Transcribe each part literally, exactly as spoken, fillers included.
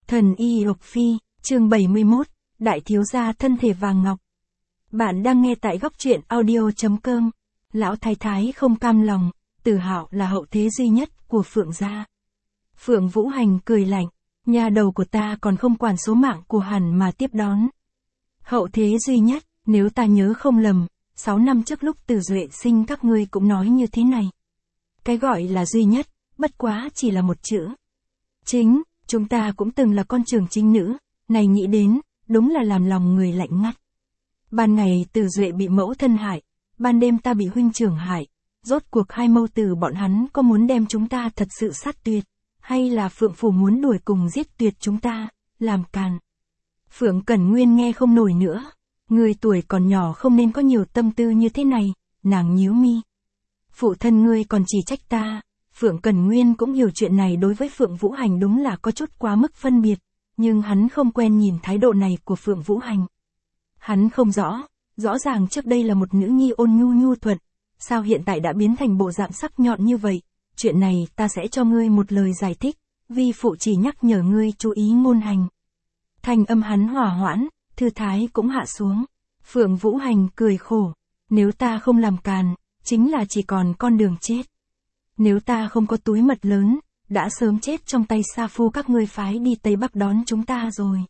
Thần Y Lộc Phi, chương bảy mươi mốt, Đại thiếu gia thân thể vàng ngọc. Bạn đang nghe tại góc truyện audio.com. Lão thái thái không cam lòng, Từ Hạo là hậu thế duy nhất của Phượng gia. Phượng Vũ Hành cười lạnh, nhà đầu của ta còn không quản số mạng của hắn mà tiếp đón. Hậu thế duy nhất, nếu ta nhớ không lầm, sáu năm trước lúc Từ Duệ sinh các ngươi cũng nói như thế này. Cái gọi là duy nhất, bất quá chỉ là một chữ. Chính, chúng ta cũng từng là con trưởng chính nữ, này nghĩ đến, đúng là làm lòng người lạnh ngắt. Ban ngày Từ Duệ bị mẫu thân hại, ban đêm ta bị huynh trưởng hại, rốt cuộc hai mâu tử bọn hắn có muốn đem chúng ta thật sự sát tuyệt, hay là Phượng Phủ muốn đuổi cùng giết tuyệt chúng ta, làm càn. Phượng Cẩn Nguyên nghe không nổi nữa, người tuổi còn nhỏ không nên có nhiều tâm tư như thế này, nàng nhíu mi. Phụ thân ngươi còn chỉ trách ta. Phượng Cẩn Nguyên cũng hiểu chuyện này đối với Phượng Vũ Hành đúng là có chút quá mức phân biệt, nhưng hắn không quen nhìn thái độ này của Phượng Vũ Hành. Hắn không rõ, rõ ràng trước đây là một nữ nhi ôn nhu nhu thuận, sao hiện tại đã biến thành bộ dạng sắc nhọn như vậy, chuyện này ta sẽ cho ngươi một lời giải thích, vi phụ chỉ nhắc nhở ngươi chú ý ngôn hành. Thanh âm hắn hòa hoãn, thư thái cũng hạ xuống. Phượng Vũ Hành cười khổ, nếu ta không làm càn, chính là chỉ còn con đường chết. Nếu ta không có túi mật lớn, đã sớm chết trong tay sa phu các ngươi phái đi Tây Bắc đón chúng ta rồi.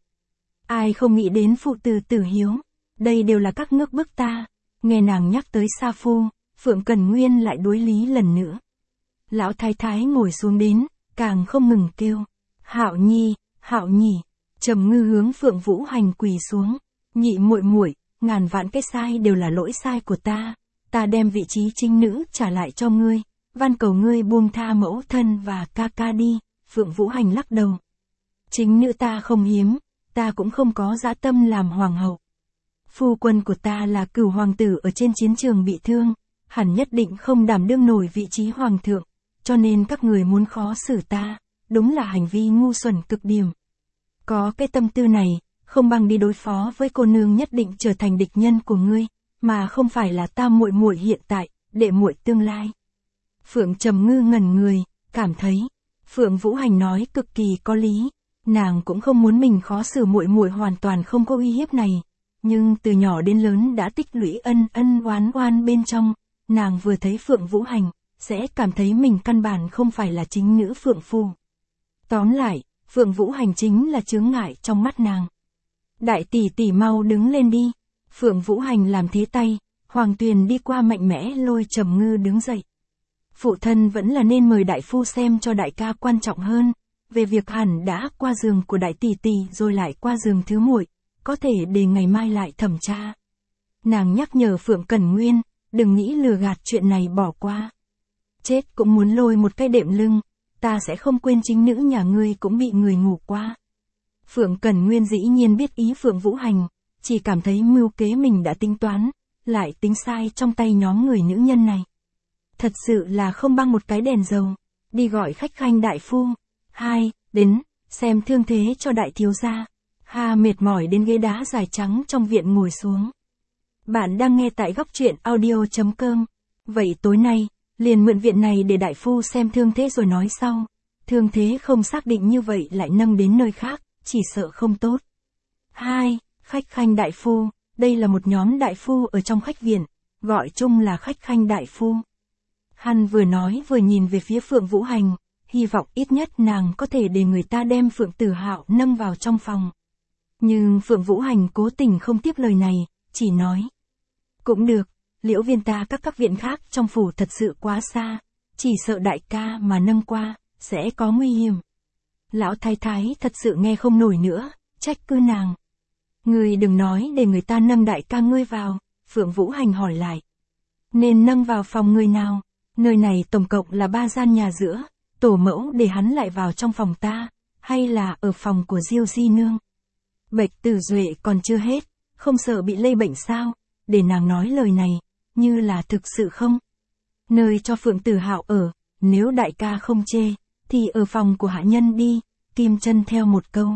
Ai không nghĩ đến phụ tử tử hiếu, đây đều là các ngước bức ta. Nghe nàng nhắc tới sa phu, Phượng Cẩn Nguyên lại đối lý lần nữa. Lão thái thái ngồi xuống đến, càng không ngừng kêu, Hạo nhi, Hạo nhỉ. Trầm Ngư hướng Phượng Vũ Hành quỳ xuống, nhị muội muội, ngàn vạn cái sai đều là lỗi sai của ta, ta đem vị trí chính nữ trả lại cho ngươi. Van cầu ngươi buông tha mẫu thân và ca ca đi. Phượng Vũ Hành lắc đầu. Chính nữ ta không hiếm, ta cũng không có dã tâm làm hoàng hậu. Phu quân của ta là Cửu hoàng tử ở trên chiến trường bị thương, hẳn nhất định không đảm đương nổi vị trí hoàng thượng, cho nên các người muốn khó xử ta, đúng là hành vi ngu xuẩn cực điểm. Có cái tâm tư này, không bằng đi đối phó với cô nương nhất định trở thành địch nhân của ngươi, mà không phải là ta muội muội hiện tại, đệ muội tương lai. Phượng Trầm Ngư ngẩn người, cảm thấy Phượng Vũ Hành nói cực kỳ có lý, nàng cũng không muốn mình khó xử muội muội hoàn toàn không có uy hiếp này, nhưng từ nhỏ đến lớn đã tích lũy ân ân oán oán bên trong, nàng vừa thấy Phượng Vũ Hành, sẽ cảm thấy mình căn bản không phải là chính nữ Phượng Phu. Tóm lại, Phượng Vũ Hành chính là chướng ngại trong mắt nàng. Đại tỷ tỷ mau đứng lên đi. Phượng Vũ Hành làm thế tay, Hoàng Tuyền đi qua mạnh mẽ lôi Trầm Ngư đứng dậy. Phụ thân vẫn là nên mời đại phu xem cho đại ca quan trọng hơn, về việc hẳn đã qua giường của đại tỷ tỷ rồi lại qua giường thứ muội, có thể để ngày mai lại thẩm tra. Nàng nhắc nhở Phượng Cẩn Nguyên, đừng nghĩ lừa gạt chuyện này bỏ qua. Chết cũng muốn lôi một cái đệm lưng, ta sẽ không quên chính nữ nhà ngươi cũng bị người ngủ qua. Phượng Cẩn Nguyên dĩ nhiên biết ý Phượng Vũ Hành, chỉ cảm thấy mưu kế mình đã tính toán, lại tính sai trong tay nhóm người nữ nhân này. Thật sự là không băng một cái đèn dầu, đi gọi khách khanh đại phu. Hai, đến, xem thương thế cho đại thiếu gia. Ha mệt mỏi đến ghế đá dài trắng trong viện ngồi xuống. Bạn đang nghe tại góc truyện audio.com. Vậy tối nay, liền mượn viện này để đại phu xem thương thế rồi nói sau. Thương thế không xác định như vậy lại nâng đến nơi khác, chỉ sợ không tốt. Hai, khách khanh đại phu, đây là một nhóm đại phu ở trong khách viện, gọi chung là khách khanh đại phu. Hắn vừa nói vừa nhìn về phía Phượng Vũ Hành, hy vọng ít nhất nàng có thể để người ta đem Phượng Tử Hạo nâng vào trong phòng. Nhưng Phượng Vũ Hành cố tình không tiếp lời này, chỉ nói. Cũng được, Liễu Viên ta các các viện khác trong phủ thật sự quá xa, chỉ sợ đại ca mà nâng qua, sẽ có nguy hiểm. Lão thái thái thật sự nghe không nổi nữa, trách cứ nàng. Ngươi đừng nói để người ta nâng đại ca ngươi vào. Phượng Vũ Hành hỏi lại. Nên nâng vào phòng người nào? Nơi này tổng cộng là ba gian nhà giữa, tổ mẫu để hắn lại vào trong phòng ta, hay là ở phòng của Diêu Di Nương? Bệnh Tử Duệ còn chưa hết, không sợ bị lây bệnh sao? Để nàng nói lời này, như là thực sự không? Nơi cho Phượng Tử Hạo ở, nếu đại ca không chê, thì ở phòng của hạ nhân đi. Kim Chân theo một câu.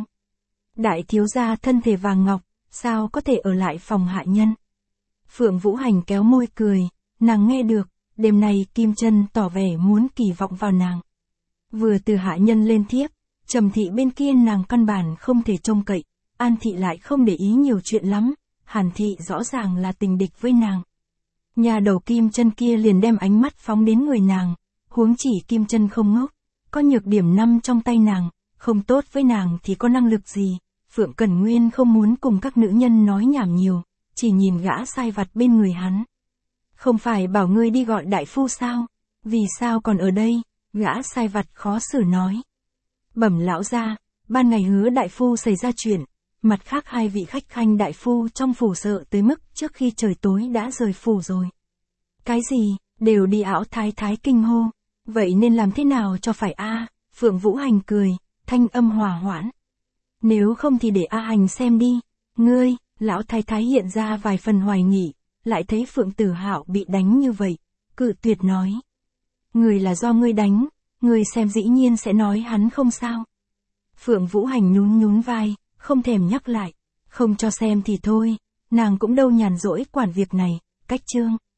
Đại thiếu gia thân thể vàng ngọc, sao có thể ở lại phòng hạ nhân? Phượng Vũ Hành kéo môi cười, nàng nghe được. Đêm nay Kim Chân tỏ vẻ muốn kỳ vọng vào nàng. Vừa từ hạ nhân lên thiếp, Trầm thị bên kia nàng căn bản không thể trông cậy, An thị lại không để ý nhiều chuyện lắm, Hàn thị rõ ràng là tình địch với nàng. Nhà đầu Kim Chân kia liền đem ánh mắt phóng đến người nàng, huống chỉ Kim Chân không ngốc, có nhược điểm năm trong tay nàng, không tốt với nàng thì có năng lực gì. Phượng Cẩn Nguyên không muốn cùng các nữ nhân nói nhảm nhiều, chỉ nhìn gã sai vặt bên người hắn. Không phải bảo ngươi đi gọi đại phu sao? Vì sao còn ở đây? Gã sai vặt khó xử nói. Bẩm lão gia, ban ngày Hứa đại phu xảy ra chuyện, mặt khác hai vị khách khanh đại phu trong phủ sợ tới mức trước khi trời tối đã rời phủ rồi. Cái gì, đều đi ảo thái thái kinh hô, vậy nên làm thế nào cho phải a? Phượng Vũ Hành cười, thanh âm hòa hoãn. Nếu không thì để A Hành xem đi. Ngươi, lão thái thái hiện ra vài phần hoài nghị, lại thấy Phượng Tử Hạo bị đánh như vậy, cự tuyệt nói. Người là do ngươi đánh, ngươi xem dĩ nhiên sẽ nói hắn không sao. Phượng Vũ Hành nhún nhún vai, không thèm nhắc lại, không cho xem thì thôi, nàng cũng đâu nhàn rỗi quản việc này, cách chương.